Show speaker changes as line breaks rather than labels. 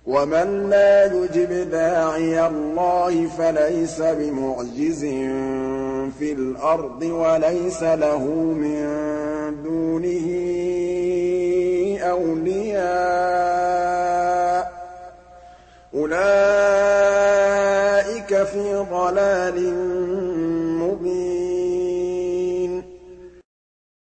وَمَن لَّا يُجِبْ دَاعِيَ اللَّهِ فَلَيْسَ بِمُعْجِزٍ فِي الْأَرْضِ وَلَيْسَ لَهُ مِن دُونِهِ أَوْلِيَاءُ ۚ أُولَٰئِكَ فِي ضَلَالٍ مُّبِينٍ